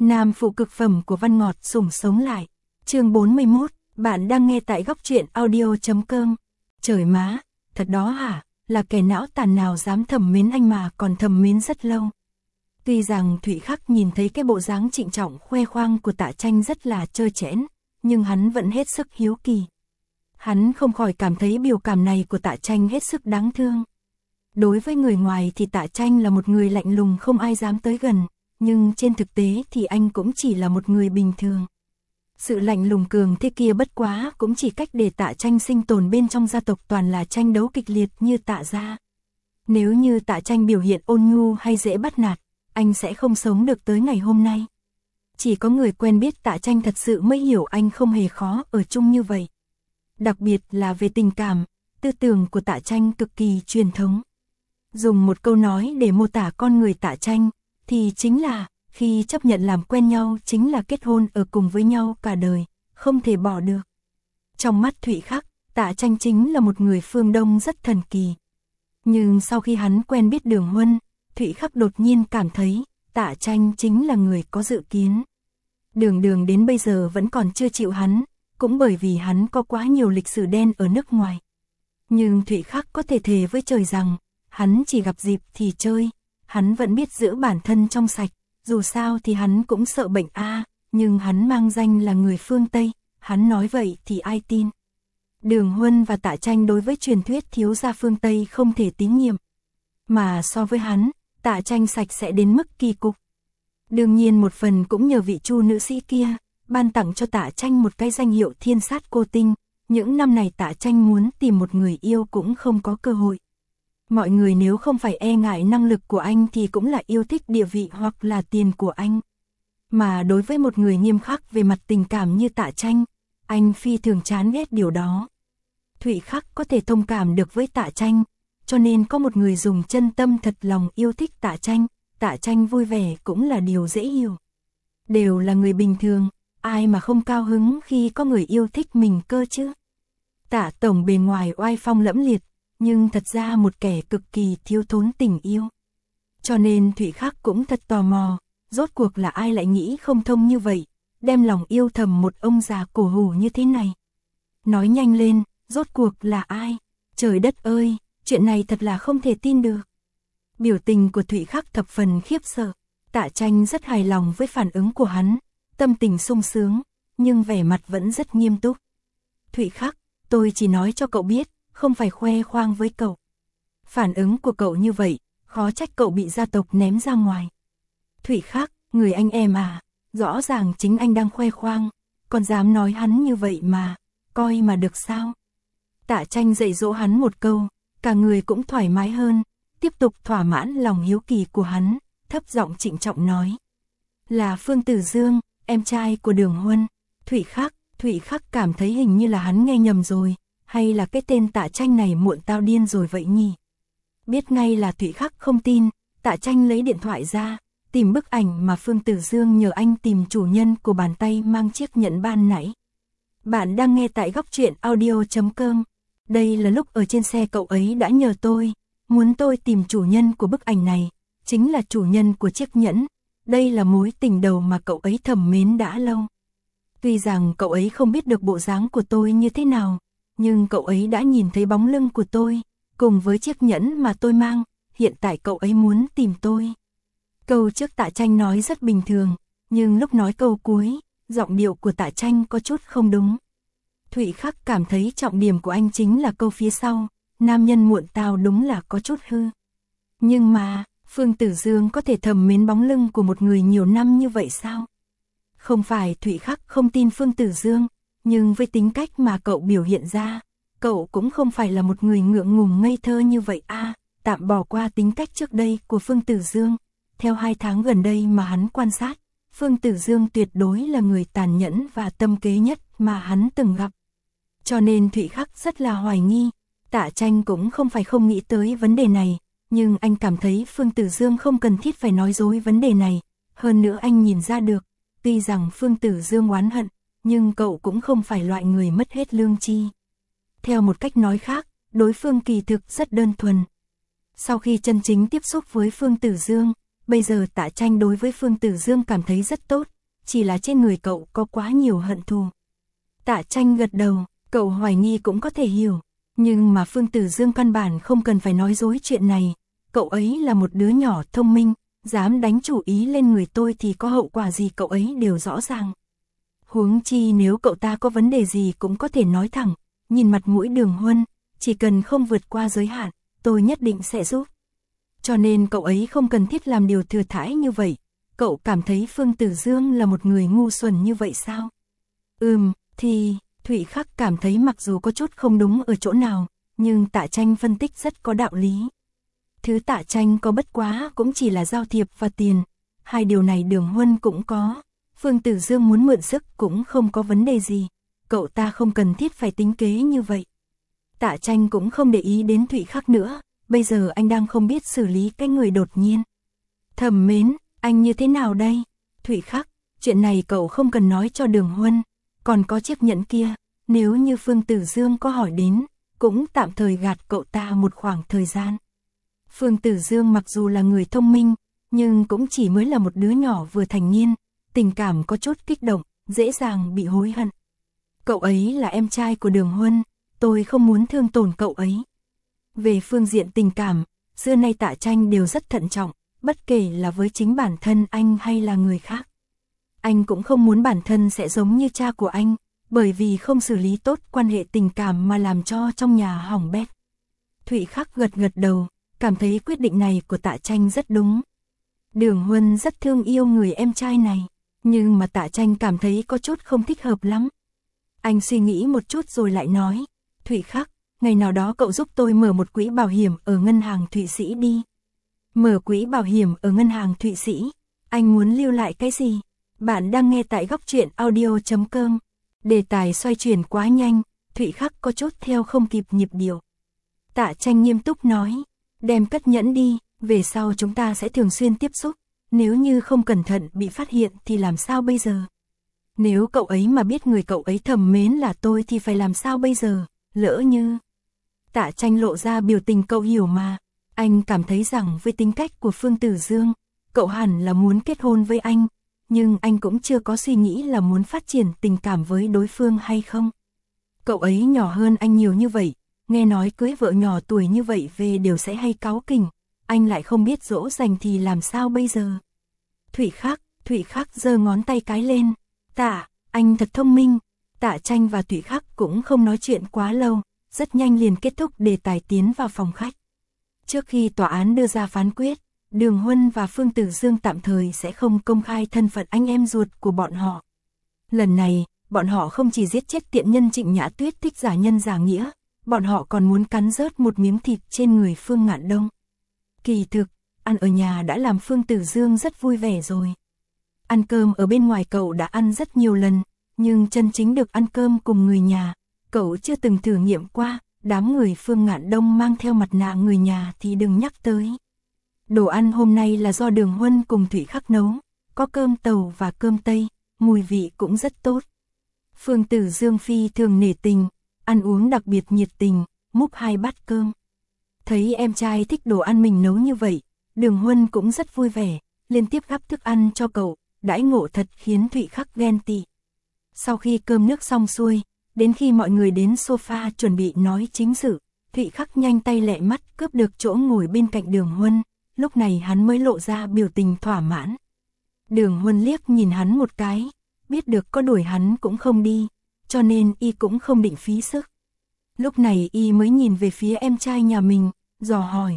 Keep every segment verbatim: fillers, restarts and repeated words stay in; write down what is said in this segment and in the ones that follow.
Nam phụ cực phẩm của Văn Ngọt sủng sống lại. Chương bốn mươi mốt, bạn đang nghe tại góc truyện audio chấm com. Trời má, thật đó hả, là kẻ não tàn nào dám thầm mến anh mà còn thầm mến rất lâu. Tuy rằng Thụy Khắc nhìn thấy cái bộ dáng trịnh trọng khoe khoang của Tạ Tranh rất là trơ trẽn, nhưng hắn vẫn hết sức hiếu kỳ. Hắn không khỏi cảm thấy biểu cảm này của Tạ Tranh hết sức đáng thương. Đối với người ngoài thì Tạ Tranh là một người lạnh lùng không ai dám tới gần, nhưng trên thực tế thì anh cũng chỉ là một người bình thường. Sự lạnh lùng cường thế kia bất quá cũng chỉ cách để Tạ Tranh sinh tồn bên trong gia tộc toàn là tranh đấu kịch liệt như Tạ gia. Nếu như Tạ Tranh biểu hiện ôn nhu hay dễ bắt nạt, anh sẽ không sống được tới ngày hôm nay. Chỉ có người quen biết Tạ Tranh thật sự mới hiểu anh không hề khó ở chung như vậy. Đặc biệt là về tình cảm, tư tưởng của Tạ Tranh cực kỳ truyền thống. Dùng một câu nói để mô tả con người Tạ Tranh, thì chính là, khi chấp nhận làm quen nhau chính là kết hôn ở cùng với nhau cả đời, không thể bỏ được. Trong mắt Thụy Khắc, Tạ Tranh chính là một người phương Đông rất thần kỳ. Nhưng sau khi hắn quen biết Đường Huân, Thụy Khắc đột nhiên cảm thấy, Tạ Tranh chính là người có dự kiến. Đường Đường đến bây giờ vẫn còn chưa chịu hắn, cũng bởi vì hắn có quá nhiều lịch sử đen ở nước ngoài. Nhưng Thụy Khắc có thể thề với trời rằng, hắn chỉ gặp dịp thì chơi, hắn vẫn biết giữ bản thân trong sạch, dù sao thì hắn cũng sợ bệnh a, nhưng hắn mang danh là người phương Tây, hắn nói vậy thì ai tin. Đường Huân và Tạ Tranh đối với truyền thuyết thiếu gia phương Tây không thể tín nhiệm. Mà so với hắn, Tạ Tranh sạch sẽ đến mức kỳ cục. Đương nhiên một phần cũng nhờ vị Chu nữ sĩ kia, ban tặng cho Tạ Tranh một cái danh hiệu thiên sát cô tinh, những năm này Tạ Tranh muốn tìm một người yêu cũng không có cơ hội. Mọi người nếu không phải e ngại năng lực của anh thì cũng là yêu thích địa vị hoặc là tiền của anh. Mà đối với một người nghiêm khắc về mặt tình cảm như Tạ Tranh, anh phi thường chán ghét điều đó. Thụy Khắc có thể thông cảm được với Tạ Tranh, cho nên có một người dùng chân tâm thật lòng yêu thích Tạ Tranh, Tạ Tranh vui vẻ cũng là điều dễ hiểu. Đều là người bình thường, ai mà không cao hứng khi có người yêu thích mình cơ chứ. Tạ Tổng bề ngoài oai phong lẫm liệt, nhưng thật ra một kẻ cực kỳ thiếu thốn tình yêu. Cho nên Thụy Khắc cũng thật tò mò, rốt cuộc là ai lại nghĩ không thông như vậy, đem lòng yêu thầm một ông già cổ hủ như thế này. Nói nhanh lên, rốt cuộc là ai? Trời đất ơi, chuyện này thật là không thể tin được. Biểu tình của Thụy Khắc thập phần khiếp sợ, Tạ Tranh rất hài lòng với phản ứng của hắn, tâm tình sung sướng, nhưng vẻ mặt vẫn rất nghiêm túc. Thụy Khắc, tôi chỉ nói cho cậu biết, không phải khoe khoang với cậu. Phản ứng của cậu như vậy, khó trách cậu bị gia tộc ném ra ngoài. Thụy Khắc, người anh em à, rõ ràng chính anh đang khoe khoang, còn dám nói hắn như vậy mà, coi mà được sao. Tạ Tranh dạy dỗ hắn một câu, cả người cũng thoải mái hơn, tiếp tục thỏa mãn lòng hiếu kỳ của hắn, thấp giọng trịnh trọng nói. Là Phương Tử Dương, em trai của Đường Huân. Thụy Khắc, Thụy Khắc cảm thấy hình như là hắn nghe nhầm rồi, hay là cái tên Tạ Tranh này muộn tao điên rồi vậy nhỉ? Biết ngay là Thụy Khắc không tin, Tạ Tranh lấy điện thoại ra, tìm bức ảnh mà Phương Tử Dương nhờ anh tìm chủ nhân của bàn tay mang chiếc nhẫn ban nãy. Bạn đang nghe tại góc truyện audio chấm com. Đây là lúc ở trên xe cậu ấy đã nhờ tôi, muốn tôi tìm chủ nhân của bức ảnh này, chính là chủ nhân của chiếc nhẫn. Đây là mối tình đầu mà cậu ấy thầm mến đã lâu. Tuy rằng cậu ấy không biết được bộ dáng của tôi như thế nào, nhưng cậu ấy đã nhìn thấy bóng lưng của tôi, cùng với chiếc nhẫn mà tôi mang, hiện tại cậu ấy muốn tìm tôi. Câu trước Tạ Tranh nói rất bình thường, nhưng lúc nói câu cuối, giọng điệu của Tạ Tranh có chút không đúng. Thụy Khắc cảm thấy trọng điểm của anh chính là câu phía sau, nam nhân muộn tao đúng là có chút hư. Nhưng mà, Phương Tử Dương có thể thầm mến bóng lưng của một người nhiều năm như vậy sao? Không phải Thụy Khắc không tin Phương Tử Dương, nhưng với tính cách mà cậu biểu hiện ra, cậu cũng không phải là một người ngượng ngùng ngây thơ như vậy a. À, tạm bỏ qua tính cách trước đây của Phương Tử Dương, theo hai tháng gần đây mà hắn quan sát, Phương Tử Dương tuyệt đối là người tàn nhẫn và tâm kế nhất mà hắn từng gặp. Cho nên Thụy Khắc rất là hoài nghi, Tạ Tranh cũng không phải không nghĩ tới vấn đề này, nhưng anh cảm thấy Phương Tử Dương không cần thiết phải nói dối vấn đề này, hơn nữa anh nhìn ra được, tuy rằng Phương Tử Dương oán hận, nhưng cậu cũng không phải loại người mất hết lương tri. Theo một cách nói khác, đối phương kỳ thực rất đơn thuần. Sau khi chân chính tiếp xúc với Phương Tử Dương, bây giờ Tạ Tranh đối với Phương Tử Dương cảm thấy rất tốt, chỉ là trên người cậu có quá nhiều hận thù. Tạ Tranh gật đầu, cậu hoài nghi cũng có thể hiểu, nhưng mà Phương Tử Dương căn bản không cần phải nói dối chuyện này, cậu ấy là một đứa nhỏ thông minh, dám đánh chủ ý lên người tôi thì có hậu quả gì cậu ấy đều rõ ràng. Huống chi nếu cậu ta có vấn đề gì cũng có thể nói thẳng, nhìn mặt mũi Đường Huân, chỉ cần không vượt qua giới hạn, tôi nhất định sẽ giúp. Cho nên cậu ấy không cần thiết làm điều thừa thãi như vậy. Cậu cảm thấy Phương Tử Dương là một người ngu xuẩn như vậy sao? Ừm, thì, Thụy Khắc cảm thấy mặc dù có chút không đúng ở chỗ nào, nhưng Tạ Tranh phân tích rất có đạo lý. Thứ Tạ Tranh có bất quá cũng chỉ là giao thiệp và tiền, hai điều này Đường Huân cũng có. Phương Tử Dương muốn mượn sức cũng không có vấn đề gì, cậu ta không cần thiết phải tính kế như vậy. Tạ Tranh cũng không để ý đến Thụy Khắc nữa, bây giờ anh đang không biết xử lý cái người đột nhiên. Thẩm Mến, anh như thế nào đây? Thụy Khắc, chuyện này cậu không cần nói cho Đường Huân, còn có chiếc nhẫn kia, nếu như Phương Tử Dương có hỏi đến, cũng tạm thời gạt cậu ta một khoảng thời gian. Phương Tử Dương mặc dù là người thông minh, nhưng cũng chỉ mới là một đứa nhỏ vừa thành niên, tình cảm có chút kích động, dễ dàng bị hối hận. Cậu ấy là em trai của Đường Huân, tôi không muốn thương tổn cậu ấy. Về phương diện tình cảm, xưa nay Tạ Tranh đều rất thận trọng, bất kể là với chính bản thân anh hay là người khác. Anh cũng không muốn bản thân sẽ giống như cha của anh, bởi vì không xử lý tốt quan hệ tình cảm mà làm cho trong nhà hỏng bét. Thụy Khắc gật gật đầu, cảm thấy quyết định này của Tạ Tranh rất đúng. Đường Huân rất thương yêu người em trai này, nhưng mà Tạ Tranh cảm thấy có chút không thích hợp lắm. Anh suy nghĩ một chút rồi lại nói, Thụy Khắc, ngày nào đó cậu giúp tôi mở một quỹ bảo hiểm ở ngân hàng Thụy Sĩ đi. Mở quỹ bảo hiểm ở ngân hàng Thụy Sĩ, anh muốn lưu lại cái gì? Bạn đang nghe tại góc truyện audio chấm com. Đề tài xoay chuyển quá nhanh, Thụy Khắc có chút theo không kịp nhịp điệu. Tạ Tranh nghiêm túc nói, đem cất nhẫn đi, về sau chúng ta sẽ thường xuyên tiếp xúc, nếu như không cẩn thận bị phát hiện thì làm sao bây giờ? Nếu cậu ấy mà biết người cậu ấy thầm mến là tôi thì phải làm sao bây giờ, lỡ như... Tạ Tranh lộ ra biểu tình cậu hiểu mà, anh cảm thấy rằng với tính cách của Phương Tử Dương, cậu hẳn là muốn kết hôn với anh, nhưng anh cũng chưa có suy nghĩ là muốn phát triển tình cảm với đối phương hay không. Cậu ấy nhỏ hơn anh nhiều như vậy, nghe nói cưới vợ nhỏ tuổi như vậy về đều sẽ hay cáu kỉnh, anh lại không biết dỗ dành thì làm sao bây giờ. Thụy Khắc, Thụy Khắc giơ ngón tay cái lên, Tạ, anh thật thông minh. Tạ Tranh và Thụy Khắc cũng không nói chuyện quá lâu, rất nhanh liền kết thúc đề tài tiến vào phòng khách. Trước khi tòa án đưa ra phán quyết, Đường Huân và Phương Tử Dương tạm thời sẽ không công khai thân phận anh em ruột của bọn họ. Lần này, bọn họ không chỉ giết chết tiện nhân Trịnh Nhã Tuyết thích giả nhân giả nghĩa, bọn họ còn muốn cắn rớt một miếng thịt trên người Phương Ngạn Đông. Kỳ thực, ăn ở nhà đã làm Phương Tử Dương rất vui vẻ rồi. Ăn cơm ở bên ngoài cậu đã ăn rất nhiều lần, nhưng chân chính được ăn cơm cùng người nhà, cậu chưa từng thử nghiệm qua, đám người Phương Ngạn Đông mang theo mặt nạ người nhà thì đừng nhắc tới. Đồ ăn hôm nay là do Đường Huân cùng Thụy Khắc nấu, có cơm tàu và cơm tây, mùi vị cũng rất tốt. Phương Tử Dương phi thường nể tình, ăn uống đặc biệt nhiệt tình, múc hai bát cơm. Thấy em trai thích đồ ăn mình nấu như vậy, Đường Huân cũng rất vui vẻ, liên tiếp gắp thức ăn cho cậu, đãi ngộ thật khiến Thụy Khắc ghen tị. Sau khi cơm nước xong xuôi, đến khi mọi người đến sofa chuẩn bị nói chính sự, Thụy Khắc nhanh tay lẹ mắt cướp được chỗ ngồi bên cạnh Đường Huân, lúc này hắn mới lộ ra biểu tình thỏa mãn. Đường Huân liếc nhìn hắn một cái, biết được có đuổi hắn cũng không đi, cho nên y cũng không định phí sức. Lúc này y mới nhìn về phía em trai nhà mình, dò hỏi.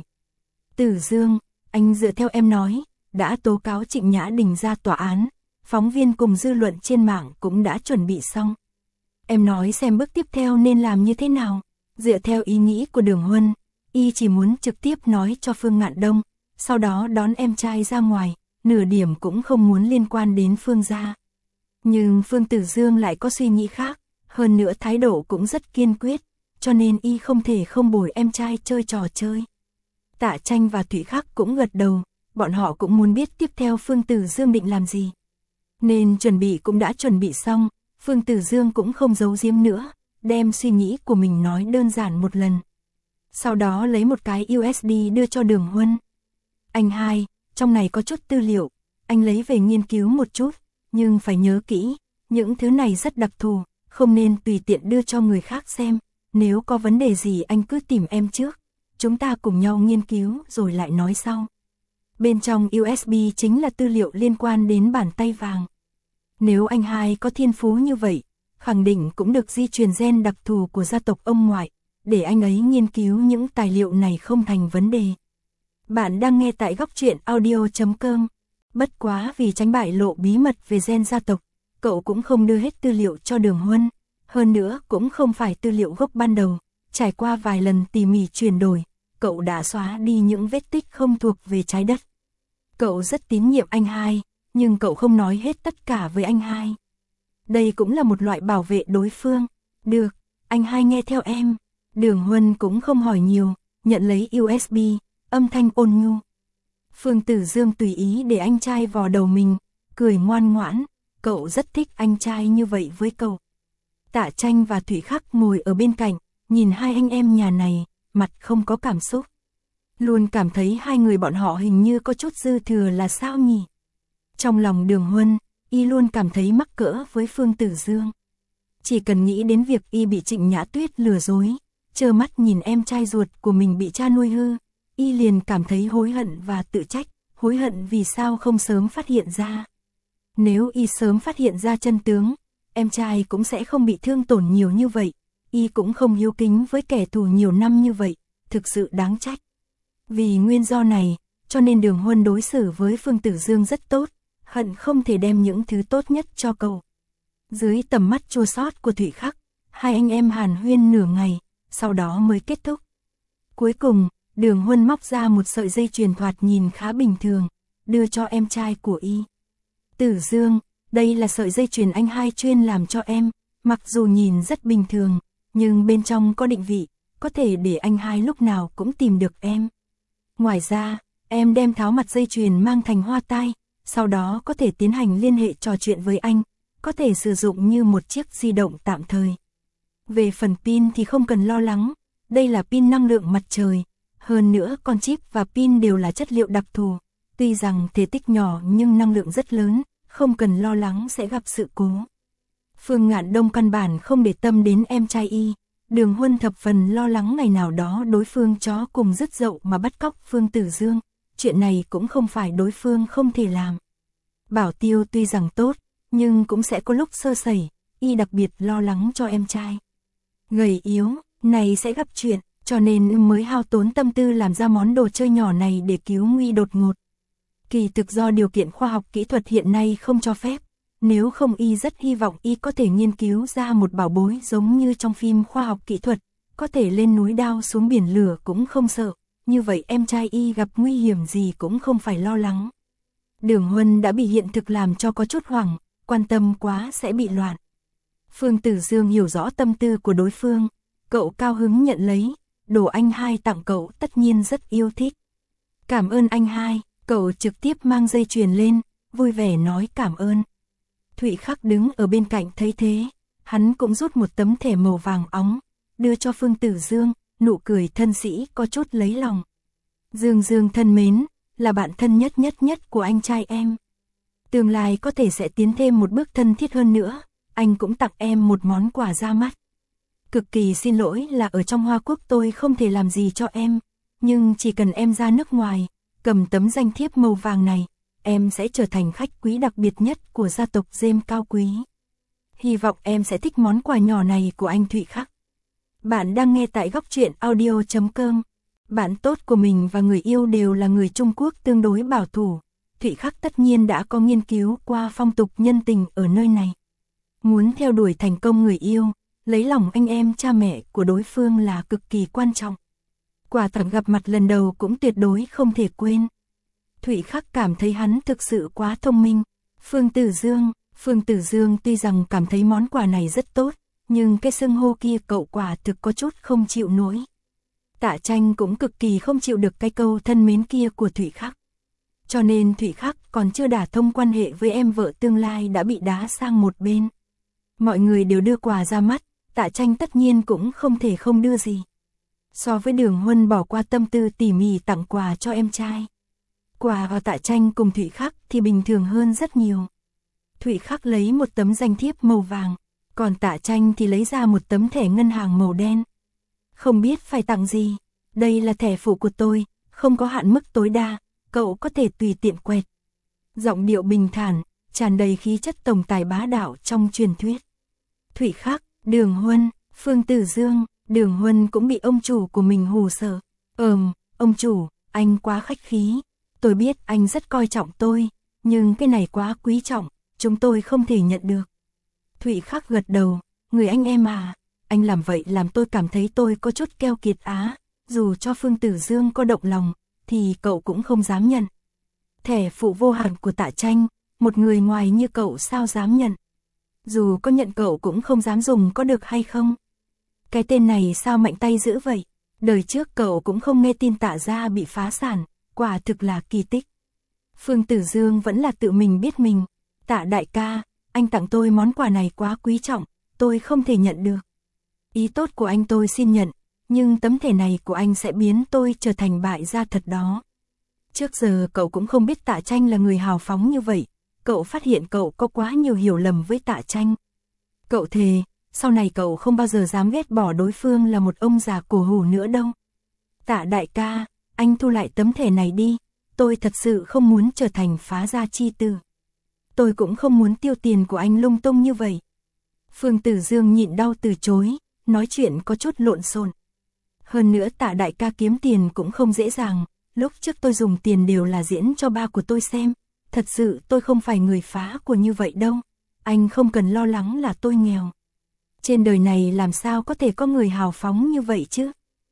Tử Dương, anh dựa theo em nói, đã tố cáo Trịnh Nhã Đình ra tòa án, phóng viên cùng dư luận trên mạng cũng đã chuẩn bị xong. Em nói xem bước tiếp theo nên làm như thế nào. Dựa theo ý nghĩ của Đường Huân, y chỉ muốn trực tiếp nói cho Phương Ngạn Đông, sau đó đón em trai ra ngoài, nửa điểm cũng không muốn liên quan đến Phương gia. Nhưng Phương Tử Dương lại có suy nghĩ khác, hơn nữa thái độ cũng rất kiên quyết, cho nên y không thể không bồi em trai chơi trò chơi. Tạ Tranh và Thụy Khắc cũng gật đầu, bọn họ cũng muốn biết tiếp theo Phương Tử Dương định làm gì. Nên chuẩn bị cũng đã chuẩn bị xong, Phương Tử Dương cũng không giấu giếm nữa, đem suy nghĩ của mình nói đơn giản một lần. Sau đó lấy một cái u ét đê đưa cho Đường Huân. Anh hai, trong này có chút tư liệu, anh lấy về nghiên cứu một chút, nhưng phải nhớ kỹ, những thứ này rất đặc thù, không nên tùy tiện đưa cho người khác xem, nếu có vấn đề gì anh cứ tìm em trước, chúng ta cùng nhau nghiên cứu rồi lại nói sau. Bên trong u ét bê chính là tư liệu liên quan đến bàn tay vàng. Nếu anh hai có thiên phú như vậy, khẳng định cũng được di truyền gen đặc thù của gia tộc ông ngoại, để anh ấy nghiên cứu những tài liệu này không thành vấn đề. Bạn đang nghe tại góc truyện audio chấm com. Bất quá vì tránh bại lộ bí mật về gen gia tộc, cậu cũng không đưa hết tư liệu cho Đường Huân, hơn nữa cũng không phải tư liệu gốc ban đầu, trải qua vài lần tỉ mỉ chuyển đổi, cậu đã xóa đi những vết tích không thuộc về trái đất. Cậu rất tín nhiệm anh hai, nhưng cậu không nói hết tất cả với anh hai. Đây cũng là một loại bảo vệ đối phương. Được, anh hai nghe theo em. Đường Huân cũng không hỏi nhiều, nhận lấy u ét bê, âm thanh ôn nhu. Phương Tử Dương tùy ý để anh trai vò đầu mình, cười ngoan ngoãn, cậu rất thích anh trai như vậy với cậu. Tạ Tranh và Thủy Khắc ngồi ở bên cạnh, nhìn hai anh em nhà này, mặt không có cảm xúc. Luôn cảm thấy hai người bọn họ hình như có chút dư thừa là sao nhỉ? Trong lòng Đường Huân, y luôn cảm thấy mắc cỡ với Phương Tử Dương. Chỉ cần nghĩ đến việc y bị Trịnh Nhã Tuyết lừa dối, trơ mắt nhìn em trai ruột của mình bị cha nuôi hư, y liền cảm thấy hối hận và tự trách, hối hận vì sao không sớm phát hiện ra. Nếu y sớm phát hiện ra chân tướng, em trai cũng sẽ không bị thương tổn nhiều như vậy, y cũng không hiếu kính với kẻ thù nhiều năm như vậy, thực sự đáng trách. Vì nguyên do này, cho nên Đường Huân đối xử với Phương Tử Dương rất tốt, hận không thể đem những thứ tốt nhất cho cậu. Dưới tầm mắt chua xót của Thủy Khắc, hai anh em hàn huyên nửa ngày, sau đó mới kết thúc. Cuối cùng, Đường Huân móc ra một sợi dây chuyền thoạt nhìn khá bình thường, đưa cho em trai của y. Tử Dương, đây là sợi dây chuyền anh hai chuyên làm cho em, mặc dù nhìn rất bình thường, nhưng bên trong có định vị, có thể để anh hai lúc nào cũng tìm được em. Ngoài ra, em đem tháo mặt dây chuyền mang thành hoa tai, sau đó có thể tiến hành liên hệ trò chuyện với anh, có thể sử dụng như một chiếc di động tạm thời. Về phần pin thì không cần lo lắng, đây là pin năng lượng mặt trời, hơn nữa con chip và pin đều là chất liệu đặc thù, tuy rằng thể tích nhỏ nhưng năng lượng rất lớn, không cần lo lắng sẽ gặp sự cố. Phương Ngạn Đông căn bản không để tâm đến em trai y, Đường Huân thập phần lo lắng ngày nào đó đối phương chó cùng dứt dậu mà bắt cóc Phương Tử Dương, chuyện này cũng không phải đối phương không thể làm. Bảo tiêu tuy rằng tốt, nhưng cũng sẽ có lúc sơ sẩy, y đặc biệt lo lắng cho em trai. Gầy yếu, này sẽ gặp chuyện, cho nên mới hao tốn tâm tư làm ra món đồ chơi nhỏ này để cứu nguy đột ngột. Kỳ thực do điều kiện khoa học kỹ thuật hiện nay không cho phép, nếu không y rất hy vọng y có thể nghiên cứu ra một bảo bối giống như trong phim khoa học kỹ thuật, có thể lên núi đao xuống biển lửa cũng không sợ, như vậy em trai y gặp nguy hiểm gì cũng không phải lo lắng. Đường Huân đã bị hiện thực làm cho có chút hoảng, quan tâm quá sẽ bị loạn. Phương Tử Dương hiểu rõ tâm tư của đối phương, cậu cao hứng nhận lấy, đồ anh hai tặng cậu tất nhiên rất yêu thích. Cảm ơn anh hai, cậu trực tiếp mang dây chuyền lên, vui vẻ nói cảm ơn. Thụy Khắc đứng ở bên cạnh thấy thế, hắn cũng rút một tấm thẻ màu vàng óng, đưa cho Phương Tử Dương, nụ cười thân sĩ có chút lấy lòng. Dương Dương thân mến, là bạn thân nhất nhất nhất của anh trai em. Tương lai có thể sẽ tiến thêm một bước thân thiết hơn nữa, anh cũng tặng em một món quà ra mắt. Cực kỳ xin lỗi là ở trong Hoa Quốc tôi không thể làm gì cho em, nhưng chỉ cần em ra nước ngoài, cầm tấm danh thiếp màu vàng này, em sẽ trở thành khách quý đặc biệt nhất của gia tộc Gem cao quý. Hy vọng em sẽ thích món quà nhỏ này của anh Thụy Khắc. Bạn đang nghe tại góc truyện audio chấm com. Bạn tốt của mình và người yêu đều là người Trung Quốc tương đối bảo thủ. Thụy Khắc tất nhiên đã có nghiên cứu qua phong tục nhân tình ở nơi này. Muốn theo đuổi thành công người yêu, lấy lòng anh em cha mẹ của đối phương là cực kỳ quan trọng. Quả thật gặp mặt lần đầu cũng tuyệt đối không thể quên. Thụy Khắc cảm thấy hắn thực sự quá thông minh. Phương Tử Dương, Phương Tử Dương tuy rằng cảm thấy món quà này rất tốt, nhưng cái xưng hô kia cậu quả thực có chút không chịu nổi. Tạ Tranh cũng cực kỳ không chịu được cái câu thân mến kia của Thụy Khắc. Cho nên Thụy Khắc còn chưa đả thông quan hệ với em vợ tương lai đã bị đá sang một bên. Mọi người đều đưa quà ra mắt, Tạ Tranh tất nhiên cũng không thể không đưa gì. So với Đường Huân bỏ qua tâm tư tỉ mỉ tặng quà cho em trai, Quà vào Tạ Tranh cùng Thụy Khắc thì bình thường hơn rất nhiều. Thụy Khắc lấy một tấm danh thiếp màu vàng, còn Tạ Tranh thì lấy ra một tấm thẻ ngân hàng màu đen. Không biết phải tặng gì, đây là thẻ phụ của tôi, không có hạn mức tối đa, cậu có thể tùy tiện quẹt. Giọng điệu bình thản, tràn đầy khí chất tổng tài bá đạo trong truyền thuyết. Thụy Khắc, Đường Huân, Phương Tử Dương, Đường Huân cũng bị ông chủ của mình hù sợ. Ừm, ông chủ, anh quá khách khí. Tôi biết anh rất coi trọng tôi, nhưng cái này quá quý trọng, chúng tôi không thể nhận được. Thụy Khắc gật đầu, người anh em à, anh làm vậy làm tôi cảm thấy tôi có chút keo kiệt á, dù cho Phương Tử Dương có động lòng, thì cậu cũng không dám nhận. Thẻ phụ vô hạn của Tạ Tranh, một người ngoài như cậu sao dám nhận. Dù có nhận cậu cũng không dám dùng có được hay không. Cái tên này sao mạnh tay dữ vậy, đời trước cậu cũng không nghe tin Tạ gia bị phá sản, quả thực là kỳ tích. Phương Tử Dương vẫn là tự mình biết mình. Tạ đại ca, anh tặng tôi món quà này quá quý trọng, tôi không thể nhận được. Ý tốt của anh tôi xin nhận, nhưng tấm thẻ này của anh sẽ biến tôi trở thành bại gia thật đó. Trước giờ cậu cũng không biết Tạ Tranh là người hào phóng như vậy, cậu phát hiện cậu có quá nhiều hiểu lầm với Tạ Tranh. Cậu thề, sau này cậu không bao giờ dám ghét bỏ đối phương là một ông già cổ hủ nữa đâu. Tạ đại ca, anh thu lại tấm thẻ này đi, tôi thật sự không muốn trở thành phá gia chi tử. Tôi cũng không muốn tiêu tiền của anh lung tung như vậy. Phương Tử Dương nhịn đau từ chối, nói chuyện có chút lộn xộn. Hơn nữa Tạ đại ca kiếm tiền cũng không dễ dàng, lúc trước tôi dùng tiền đều là diễn cho ba của tôi xem, thật sự tôi không phải người phá của như vậy đâu, anh không cần lo lắng là tôi nghèo. Trên đời này làm sao có thể có người hào phóng như vậy chứ?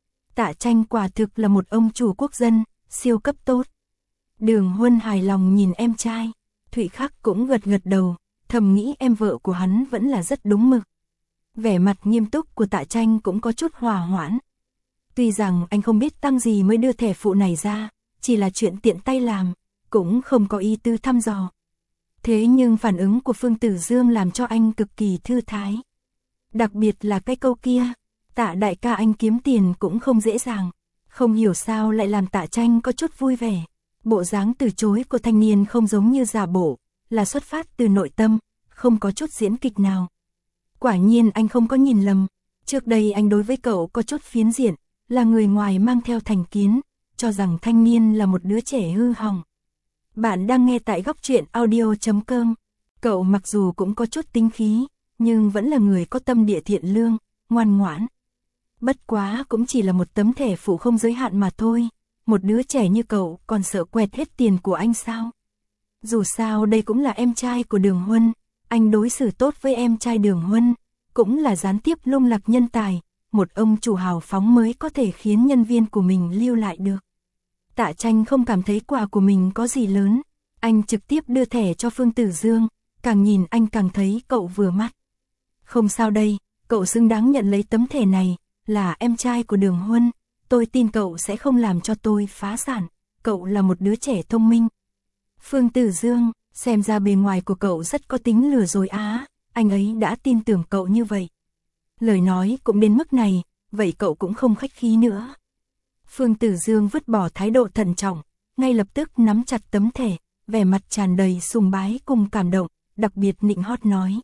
Tạ Tranh quả thực là một ông chủ quốc dân, siêu cấp tốt. Đường Huân hài lòng nhìn em trai, Thụy Khắc cũng gật gật đầu, thầm nghĩ em vợ của hắn vẫn là rất đúng mực. Vẻ mặt nghiêm túc của Tạ Tranh cũng có chút hòa hoãn. Tuy rằng anh không biết tăng gì mới đưa thẻ phụ này ra, chỉ là chuyện tiện tay làm, cũng không có ý tư thăm dò. Thế nhưng phản ứng của Phương Tử Dương làm cho anh cực kỳ thư thái. Đặc biệt là cái câu kia, Tạ đại ca anh kiếm tiền cũng không dễ dàng, không hiểu sao lại làm Tạ Tranh có chút vui vẻ. Bộ dáng từ chối của thanh niên không giống như giả bộ, là xuất phát từ nội tâm, không có chút diễn kịch nào. Quả nhiên anh không có nhìn lầm, trước đây anh đối với cậu có chút phiến diện, là người ngoài mang theo thành kiến, cho rằng thanh niên là một đứa trẻ hư hỏng. Bạn đang nghe tại góc truyện audio chấm com. Cậu mặc dù cũng có chút tính khí, nhưng vẫn là người có tâm địa thiện lương, ngoan ngoãn. Bất quá cũng chỉ là một tấm thẻ phụ không giới hạn mà thôi, một đứa trẻ như cậu còn sợ quẹt hết tiền của anh sao? Dù sao đây cũng là em trai của Đường Huân, anh đối xử tốt với em trai Đường Huân, cũng là gián tiếp lung lạc nhân tài, một ông chủ hào phóng mới có thể khiến nhân viên của mình lưu lại được. Tạ Tranh không cảm thấy quà của mình có gì lớn, anh trực tiếp đưa thẻ cho Phương Tử Dương, càng nhìn anh càng thấy cậu vừa mắt. Không sao đây, cậu xứng đáng nhận lấy tấm thẻ này, là em trai của Đường Huân, tôi tin cậu sẽ không làm cho tôi phá sản, cậu là một đứa trẻ thông minh. Phương Tử Dương, xem ra bề ngoài của cậu rất có tính lừa dối á, anh ấy đã tin tưởng cậu như vậy. Lời nói cũng đến mức này, vậy cậu cũng không khách khí nữa. Phương Tử Dương vứt bỏ thái độ thận trọng, ngay lập tức nắm chặt tấm thẻ, vẻ mặt tràn đầy sùng bái cùng cảm động, đặc biệt nịnh hót nói.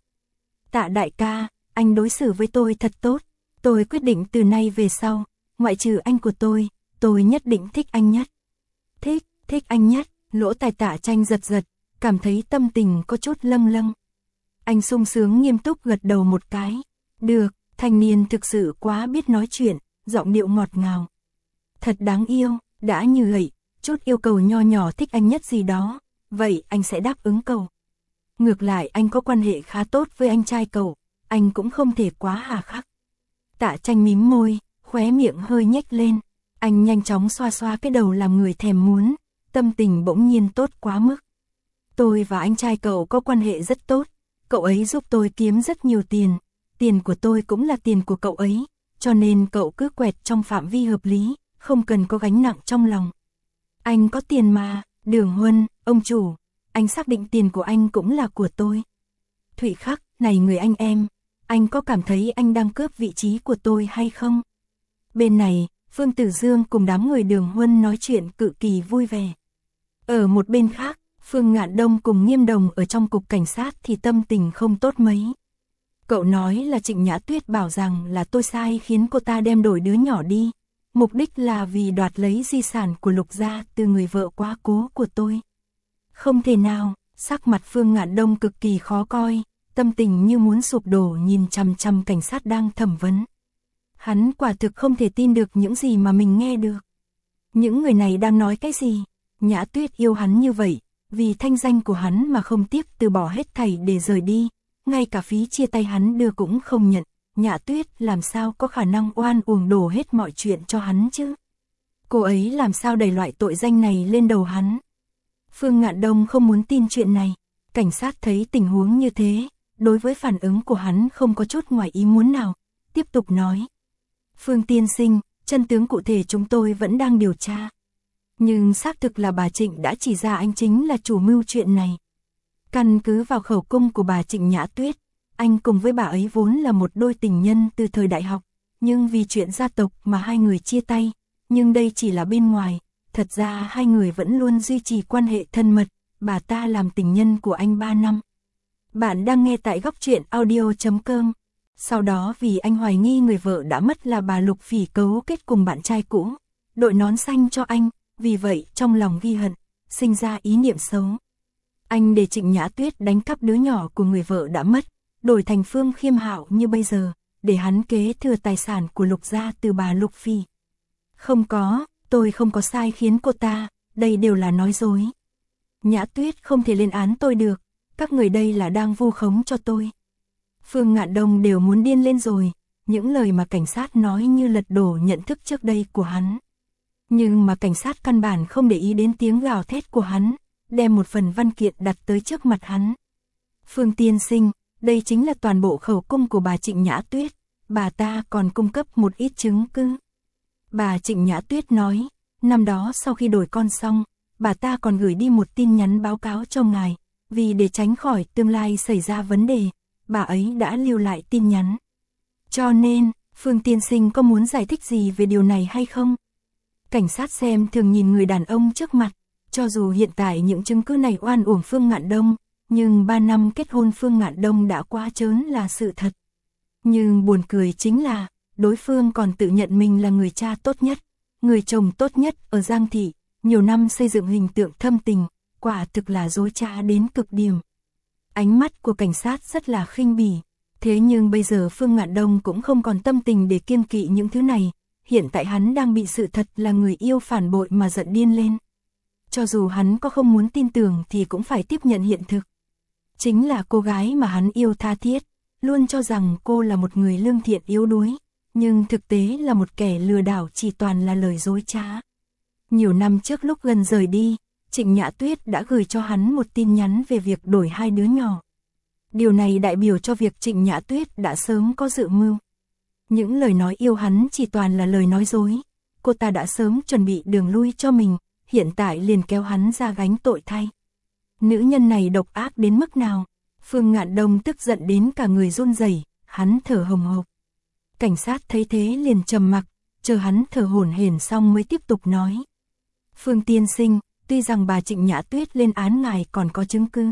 Tạ đại ca, anh đối xử với tôi thật tốt, tôi quyết định từ nay về sau, ngoại trừ anh của tôi, tôi nhất định thích anh nhất. Thích, thích anh nhất, lỗ tai Tạ Tranh giật giật, cảm thấy tâm tình có chút lâng lâng. Anh sung sướng nghiêm túc gật đầu một cái. Được, thanh niên thực sự quá biết nói chuyện, giọng điệu ngọt ngào. Thật đáng yêu, đã như vậy, chút yêu cầu nho nhỏ thích anh nhất gì đó, vậy anh sẽ đáp ứng cậu. Ngược lại anh có quan hệ khá tốt với anh trai cậu, anh cũng không thể quá hà khắc. Tạ Tranh mím môi, khóe miệng hơi nhếch lên, anh nhanh chóng xoa xoa cái đầu làm người thèm muốn, tâm tình bỗng nhiên tốt quá mức. Tôi và anh trai cậu có quan hệ rất tốt, cậu ấy giúp tôi kiếm rất nhiều tiền, tiền của tôi cũng là tiền của cậu ấy, cho nên cậu cứ quẹt trong phạm vi hợp lý, không cần có gánh nặng trong lòng. Anh có tiền mà, Đường Huân, ông chủ, anh xác định tiền của anh cũng là của tôi. Thụy Khắc, này người anh em, anh có cảm thấy anh đang cướp vị trí của tôi hay không? Bên này, Phương Tử Dương cùng đám người Đường Huân nói chuyện cực kỳ vui vẻ. Ở một bên khác, Phương Ngạn Đông cùng Nghiêm Đồng ở trong cục cảnh sát thì tâm tình không tốt mấy. Cậu nói là Trịnh Nhã Tuyết bảo rằng là tôi sai khiến cô ta đem đổi đứa nhỏ đi, mục đích là vì đoạt lấy di sản của Lục gia từ người vợ quá cố của tôi. Không thể nào, sắc mặt Phương Ngạn Đông cực kỳ khó coi, tâm tình như muốn sụp đổ nhìn chằm chằm cảnh sát đang thẩm vấn. Hắn quả thực không thể tin được những gì mà mình nghe được. Những người này đang nói cái gì? Nhã Tuyết yêu hắn như vậy, vì thanh danh của hắn mà không tiếc từ bỏ hết thảy để rời đi, ngay cả phí chia tay hắn đưa cũng không nhận. Nhã Tuyết làm sao có khả năng oan uổng đổ hết mọi chuyện cho hắn chứ? Cô ấy làm sao đẩy loại tội danh này lên đầu hắn? Phương Ngạn Đông không muốn tin chuyện này. Cảnh sát thấy tình huống như thế, đối với phản ứng của hắn không có chút ngoài ý muốn nào, tiếp tục nói. Phương tiên sinh, chân tướng cụ thể chúng tôi vẫn đang điều tra. Nhưng xác thực là bà Trịnh đã chỉ ra anh chính là chủ mưu chuyện này. Căn cứ vào khẩu cung của bà Trịnh Nhã Tuyết, anh cùng với bà ấy vốn là một đôi tình nhân từ thời đại học, nhưng vì chuyện gia tộc mà hai người chia tay, nhưng đây chỉ là bên ngoài, thật ra hai người vẫn luôn duy trì quan hệ thân mật, bà ta làm tình nhân của anh ba năm. Bạn đang nghe tại góc truyện audio chấm com. Sau đó vì anh hoài nghi người vợ đã mất là bà Lục Phỉ cấu kết cùng bạn trai cũ, đội nón xanh cho anh, vì vậy trong lòng ghi hận, sinh ra ý niệm xấu. Anh để Trịnh Nhã Tuyết đánh cắp đứa nhỏ của người vợ đã mất, đổi thành Phương Khiêm Hạo như bây giờ, để hắn kế thừa tài sản của Lục gia từ bà Lục Phỉ. Không có, tôi không có sai khiến cô ta, đây đều là nói dối. Nhã Tuyết không thể lên án tôi được, các người đây là đang vu khống cho tôi. Phương Ngạn Đông đều muốn điên lên rồi, những lời mà cảnh sát nói như lật đổ nhận thức trước đây của hắn. Nhưng mà cảnh sát căn bản không để ý đến tiếng gào thét của hắn, đem một phần văn kiện đặt tới trước mặt hắn. Phương tiên sinh, đây chính là toàn bộ khẩu cung của bà Trịnh Nhã Tuyết, bà ta còn cung cấp một ít chứng cứ. Bà Trịnh Nhã Tuyết nói, năm đó sau khi đổi con xong, bà ta còn gửi đi một tin nhắn báo cáo cho ngài, vì để tránh khỏi tương lai xảy ra vấn đề, bà ấy đã lưu lại tin nhắn. Cho nên, Phương tiên sinh có muốn giải thích gì về điều này hay không? Cảnh sát xem thường nhìn người đàn ông trước mặt, cho dù hiện tại những chứng cứ này oan uổng Phương Ngạn Đông, nhưng ba năm kết hôn Phương Ngạn Đông đã quá trớn là sự thật. Nhưng buồn cười chính là, đối phương còn tự nhận mình là người cha tốt nhất, người chồng tốt nhất ở Giang Thị, nhiều năm xây dựng hình tượng thâm tình, quả thực là dối trá đến cực điểm. Ánh mắt của cảnh sát rất là khinh bỉ, thế nhưng bây giờ Phương Ngạn Đông cũng không còn tâm tình để kiêng kỵ những thứ này, hiện tại hắn đang bị sự thật là người yêu phản bội mà giận điên lên. Cho dù hắn có không muốn tin tưởng thì cũng phải tiếp nhận hiện thực. Chính là cô gái mà hắn yêu tha thiết, luôn cho rằng cô là một người lương thiện yếu đuối, nhưng thực tế là một kẻ lừa đảo chỉ toàn là lời dối trá. Nhiều năm trước lúc gần rời đi, Trịnh Nhã Tuyết đã gửi cho hắn một tin nhắn về việc đổi hai đứa nhỏ. Điều này đại biểu cho việc Trịnh Nhã Tuyết đã sớm có dự mưu. Những lời nói yêu hắn chỉ toàn là lời nói dối, cô ta đã sớm chuẩn bị đường lui cho mình, hiện tại liền kéo hắn ra gánh tội thay. Nữ nhân này độc ác đến mức nào? Phương Ngạn Đông tức giận đến cả người run rẩy, hắn thở hồng hộc. Cảnh sát thấy thế liền trầm mặc, chờ hắn thở hổn hển xong mới tiếp tục nói. Phương tiên sinh, tuy rằng bà Trịnh Nhã Tuyết lên án ngài còn có chứng cứ,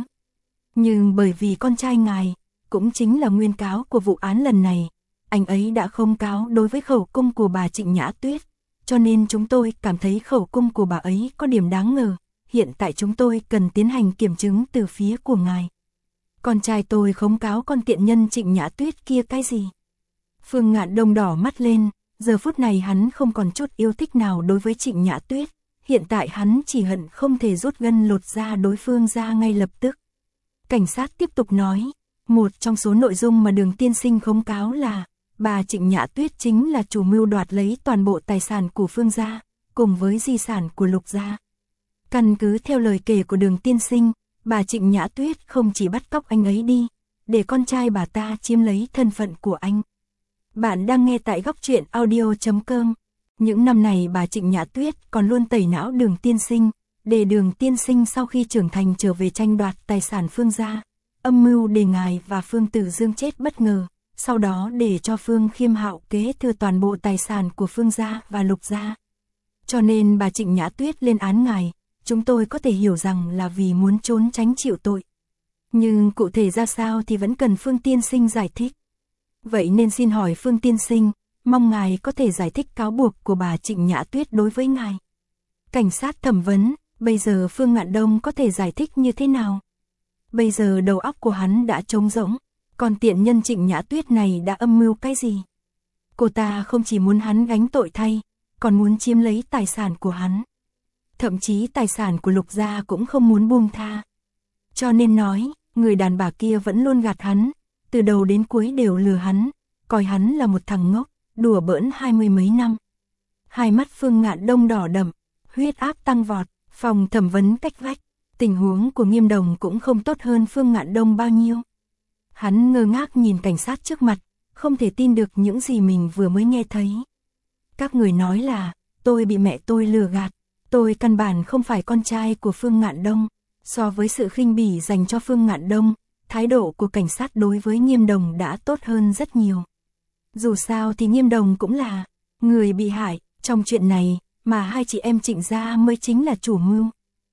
nhưng bởi vì con trai ngài, cũng chính là nguyên cáo của vụ án lần này, anh ấy đã không cáo đối với khẩu cung của bà Trịnh Nhã Tuyết, cho nên chúng tôi cảm thấy khẩu cung của bà ấy có điểm đáng ngờ, hiện tại chúng tôi cần tiến hành kiểm chứng từ phía của ngài. Con trai tôi khống cáo con tiện nhân Trịnh Nhã Tuyết kia cái gì? Phương Ngạn Đông đỏ mắt lên, giờ phút này hắn không còn chút yêu thích nào đối với Trịnh Nhã Tuyết, hiện tại hắn chỉ hận không thể rút gân lột da đối phương ra ngay lập tức. Cảnh sát tiếp tục nói, một trong số nội dung mà Đường tiên sinh khống cáo là, bà Trịnh Nhã Tuyết chính là chủ mưu đoạt lấy toàn bộ tài sản của Phương gia, cùng với di sản của Lục gia. Căn cứ theo lời kể của Đường tiên sinh, bà Trịnh Nhã Tuyết không chỉ bắt cóc anh ấy đi, để con trai bà ta chiếm lấy thân phận của anh. Bạn đang nghe tại góc truyện audio chấm com. Những năm này bà Trịnh Nhã Tuyết còn luôn tẩy não Đường tiên sinh, để Đường tiên sinh sau khi trưởng thành trở về tranh đoạt tài sản Phương gia, âm mưu để ngài và Phương Tử Dương chết bất ngờ, sau đó để cho Phương Khiêm Hạo kế thừa toàn bộ tài sản của Phương gia và Lục gia. Cho nên bà Trịnh Nhã Tuyết lên án ngài, chúng tôi có thể hiểu rằng là vì muốn trốn tránh chịu tội. Nhưng cụ thể ra sao thì vẫn cần Phương tiên sinh giải thích. Vậy nên xin hỏi Phương tiên sinh, mong ngài có thể giải thích cáo buộc của bà Trịnh Nhã Tuyết đối với ngài. Cảnh sát thẩm vấn, bây giờ Phương Ngạn Đông có thể giải thích như thế nào? Bây giờ đầu óc của hắn đã trống rỗng, còn tiện nhân Trịnh Nhã Tuyết này đã âm mưu cái gì? Cô ta không chỉ muốn hắn gánh tội thay, còn muốn chiếm lấy tài sản của hắn. Thậm chí tài sản của Lục gia cũng không muốn buông tha. Cho nên nói, người đàn bà kia vẫn luôn gạt hắn, từ đầu đến cuối đều lừa hắn, coi hắn là một thằng ngốc, đùa bỡn hai mươi mấy năm. Hai mắt Phương Ngạn Đông đỏ đậm, huyết áp tăng vọt, phòng thẩm vấn cách vách, tình huống của Nghiêm Đồng cũng không tốt hơn Phương Ngạn Đông bao nhiêu. Hắn ngơ ngác nhìn cảnh sát trước mặt, không thể tin được những gì mình vừa mới nghe thấy. Các người nói là, tôi bị mẹ tôi lừa gạt, tôi căn bản không phải con trai của Phương Ngạn Đông. So với sự khinh bỉ dành cho Phương Ngạn Đông, thái độ của cảnh sát đối với Nghiêm Đồng đã tốt hơn rất nhiều. Dù sao thì Nghiêm Đồng cũng là người bị hại trong chuyện này, mà hai chị em Trịnh gia mới chính là chủ mưu.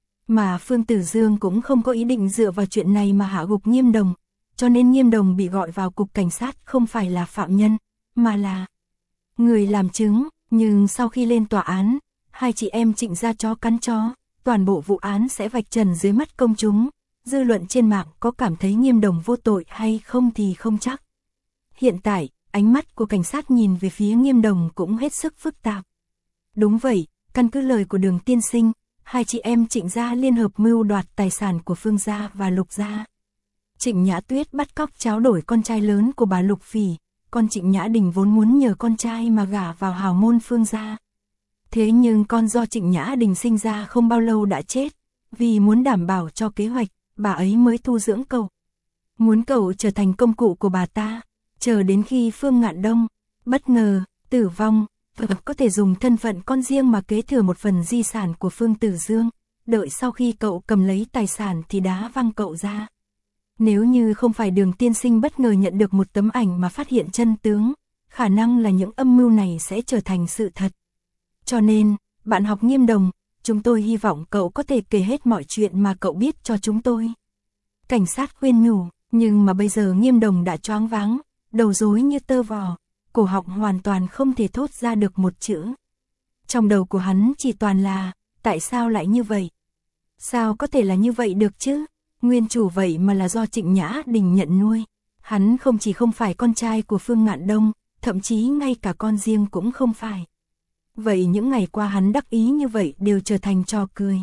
Mà Phương Tử Dương cũng không có ý định dựa vào chuyện này mà hạ gục Nghiêm Đồng, cho nên Nghiêm Đồng bị gọi vào cục cảnh sát không phải là phạm nhân, mà là người làm chứng. Nhưng sau khi lên tòa án, hai chị em Trịnh gia chó cắn chó, toàn bộ vụ án sẽ vạch trần dưới mắt công chúng. Dư luận trên mạng có cảm thấy Nghiêm Đồng vô tội hay không thì không chắc. Hiện tại, ánh mắt của cảnh sát nhìn về phía Nghiêm Đồng cũng hết sức phức tạp. Đúng vậy, căn cứ lời của Đường tiên sinh, hai chị em Trịnh gia liên hợp mưu đoạt tài sản của Phương gia và Lục gia. Trịnh Nhã Tuyết bắt cóc tráo đổi con trai lớn của bà Lục Phỉ, con Trịnh Nhã Đình vốn muốn nhờ con trai mà gả vào hào môn Phương gia. Thế nhưng con do Trịnh Nhã Đình sinh ra không bao lâu đã chết, vì muốn đảm bảo cho kế hoạch, bà ấy mới thu dưỡng cậu. Muốn cậu trở thành công cụ của bà ta, chờ đến khi Phương Ngạn Đông bất ngờ tử vong, có thể dùng thân phận con riêng mà kế thừa một phần di sản của Phương Tử Dương, đợi sau khi cậu cầm lấy tài sản thì đá văng cậu ra. Nếu như không phải Đường tiên sinh bất ngờ nhận được một tấm ảnh mà phát hiện chân tướng, khả năng là những âm mưu này sẽ trở thành sự thật. Cho nên, bạn học Nghiêm Đồng, chúng tôi hy vọng cậu có thể kể hết mọi chuyện mà cậu biết cho chúng tôi. Cảnh sát khuyên nhủ, nhưng mà bây giờ Nghiêm Đồng đã choáng váng, đầu rối như tơ vò, cổ họng hoàn toàn không thể thốt ra được một chữ. Trong đầu của hắn chỉ toàn là, tại sao lại như vậy? Sao có thể là như vậy được chứ? Nguyên chủ vậy mà là do Trịnh Nhã Đình nhận nuôi. Hắn không chỉ không phải con trai của Phương Ngạn Đông, thậm chí ngay cả con riêng cũng không phải. Vậy những ngày qua hắn đắc ý như vậy đều trở thành trò cười.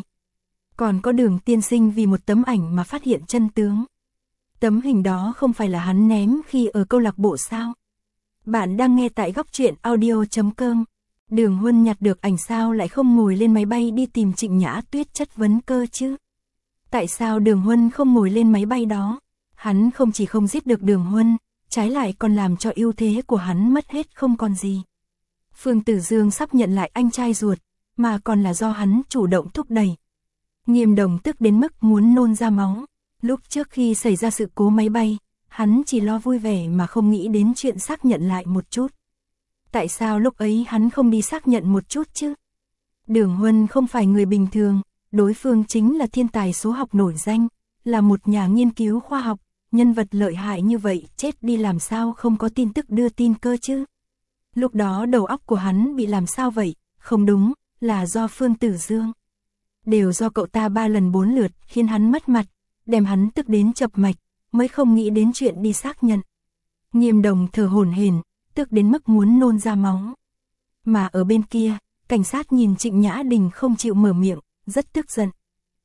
Còn có Đường tiên sinh vì một tấm ảnh mà phát hiện chân tướng. Tấm hình đó không phải là hắn ném khi ở câu lạc bộ sao? Bạn đang nghe tại góc truyện audio chấm com. Đường Huân nhặt được ảnh sao lại không ngồi lên máy bay đi tìm Trịnh Nhã Tuyết chất vấn cơ chứ? Tại sao Đường Huân không ngồi lên máy bay đó? Hắn không chỉ không giết được Đường Huân, trái lại còn làm cho ưu thế của hắn mất hết không còn gì. Phương Tử Dương sắp nhận lại anh trai ruột, mà còn là do hắn chủ động thúc đẩy. Nghiêm Đồng tức đến mức muốn nôn ra máu. Lúc trước khi xảy ra sự cố máy bay, hắn chỉ lo vui vẻ mà không nghĩ đến chuyện xác nhận lại một chút. Tại sao lúc ấy hắn không đi xác nhận một chút chứ? Đường Huân không phải người bình thường, đối phương chính là thiên tài số học nổi danh, là một nhà nghiên cứu khoa học, nhân vật lợi hại như vậy chết đi làm sao không có tin tức đưa tin cơ chứ? Lúc đó đầu óc của hắn bị làm sao vậy? Không đúng, là do Phương Tử Dương. Đều do cậu ta ba lần bốn lượt khiến hắn mất mặt, đem hắn tức đến chập mạch, mới không nghĩ đến chuyện đi xác nhận. Nghiêm Đồng thở hổn hển, tức đến mức muốn nôn ra máu. Mà ở bên kia, cảnh sát nhìn Trịnh Nhã Đình không chịu mở miệng, rất tức giận.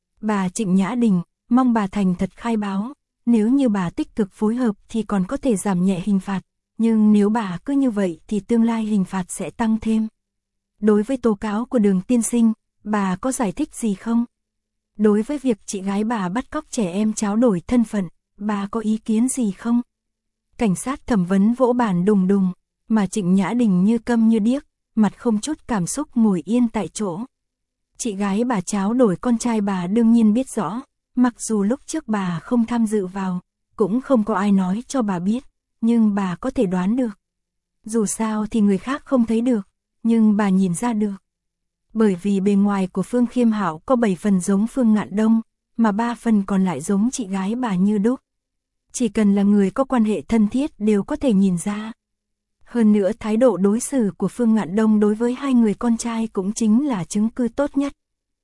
Bà Trịnh Nhã Đình, mong bà thành thật khai báo, nếu như bà tích cực phối hợp thì còn có thể giảm nhẹ hình phạt, nhưng nếu bà cứ như vậy thì tương lai hình phạt sẽ tăng thêm. Đối với tố cáo của Đường tiên sinh, bà có giải thích gì không? Đối với việc chị gái bà bắt cóc trẻ em tráo đổi thân phận, bà có ý kiến gì không? Cảnh sát thẩm vấn vỗ bàn đùng đùng, mà Trịnh Nhã Đình như câm như điếc, mặt không chút cảm xúc ngồi yên tại chỗ. Chị gái bà tráo đổi con trai bà đương nhiên biết rõ, mặc dù lúc trước bà không tham dự vào, cũng không có ai nói cho bà biết, nhưng bà có thể đoán được. Dù sao thì người khác không thấy được, nhưng bà nhìn ra được. Bởi vì bề ngoài của Phương Khiêm Hạo có bảy phần giống Phương Ngạn Đông, mà ba phần còn lại giống chị gái bà như đúc. Chỉ cần là người có quan hệ thân thiết đều có thể nhìn ra. Hơn nữa thái độ đối xử của Phương Ngạn Đông đối với hai người con trai cũng chính là chứng cứ tốt nhất.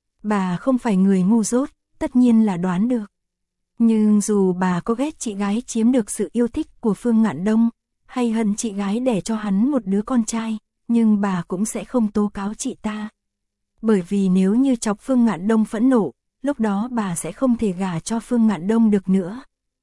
Bà không phải người ngu dốt, tất nhiên là đoán được. Nhưng dù bà có ghét chị gái chiếm được sự yêu thích của Phương Ngạn Đông, hay hận chị gái đẻ cho hắn một đứa con trai, nhưng bà cũng sẽ không tố cáo chị ta. Bởi vì nếu như chọc Phương Ngạn Đông phẫn nộ, lúc đó bà sẽ không thể gả cho Phương Ngạn Đông được nữa.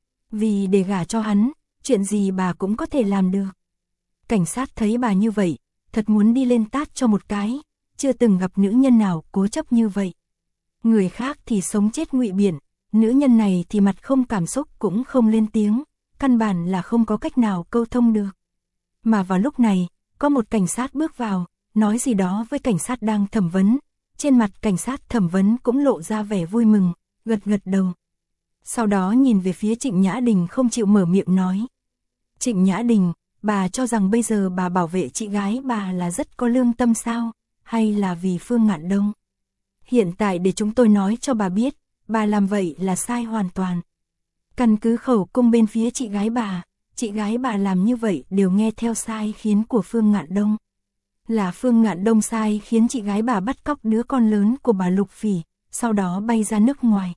Vì để gả cho hắn, chuyện gì bà cũng có thể làm được. Cảnh sát thấy bà như vậy, thật muốn đi lên tát cho một cái, chưa từng gặp nữ nhân nào cố chấp như vậy. Người khác thì sống chết ngụy biện, nữ nhân này thì mặt không cảm xúc cũng không lên tiếng, căn bản là không có cách nào câu thông được. Mà vào lúc này, có một cảnh sát bước vào, nói gì đó với cảnh sát đang thẩm vấn, trên mặt cảnh sát thẩm vấn cũng lộ ra vẻ vui mừng, gật gật đầu. Sau đó nhìn về phía Trịnh Nhã Đình không chịu mở miệng nói. Trịnh Nhã Đình, bà cho rằng bây giờ bà bảo vệ chị gái bà là rất có lương tâm sao, hay là vì Phương Ngạn Đông? Hiện tại để chúng tôi nói cho bà biết, bà làm vậy là sai hoàn toàn. Căn cứ khẩu cung bên phía chị gái bà, chị gái bà làm như vậy đều nghe theo sai khiến của Phương Ngạn Đông. Là Phương Ngạn Đông sai khiến chị gái bà bắt cóc đứa con lớn của bà Lục Phỉ, sau đó bay ra nước ngoài.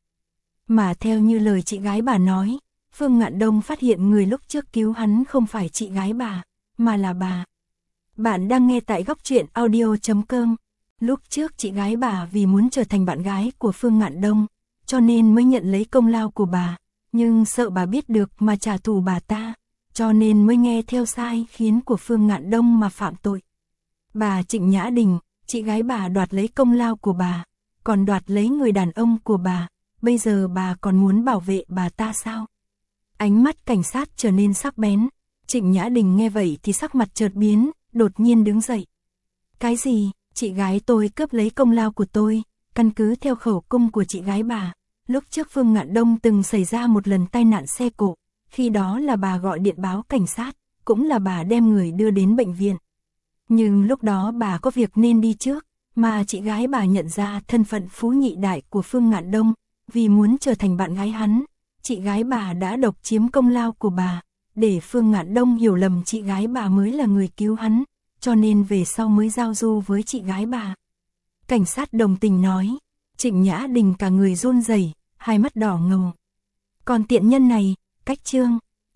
Mà theo như lời chị gái bà nói, Phương Ngạn Đông phát hiện người lúc trước cứu hắn không phải chị gái bà, mà là bà. Bạn đang nghe tại góc truyện audio chấm com. Lúc trước chị gái bà vì muốn trở thành bạn gái của Phương Ngạn Đông, cho nên mới nhận lấy công lao của bà, nhưng sợ bà biết được mà trả thù bà ta, cho nên mới nghe theo sai khiến của Phương Ngạn Đông mà phạm tội. Bà Trịnh Nhã Đình, chị gái bà đoạt lấy công lao của bà, còn đoạt lấy người đàn ông của bà, bây giờ bà còn muốn bảo vệ bà ta sao? Ánh mắt cảnh sát trở nên sắc bén, Trịnh Nhã Đình nghe vậy thì sắc mặt chợt biến, đột nhiên đứng dậy. Cái gì? Chị gái tôi cướp lấy công lao của tôi, căn cứ theo khẩu cung của chị gái bà. Lúc trước Phương Ngạn Đông từng xảy ra một lần tai nạn xe cộ, khi đó là bà gọi điện báo cảnh sát, cũng là bà đem người đưa đến bệnh viện. Nhưng lúc đó bà có việc nên đi trước, mà chị gái bà nhận ra thân phận phú nhị đại của Phương Ngạn Đông, vì muốn trở thành bạn gái hắn, chị gái bà đã độc chiếm công lao của bà, để Phương Ngạn Đông hiểu lầm chị gái bà mới là người cứu hắn, cho nên về sau mới giao du với chị gái bà. Cảnh sát đồng tình nói, Trịnh Nhã Đình cả người run rẩy, hai mắt đỏ ngầu. Còn tiện nhân này, cách chương.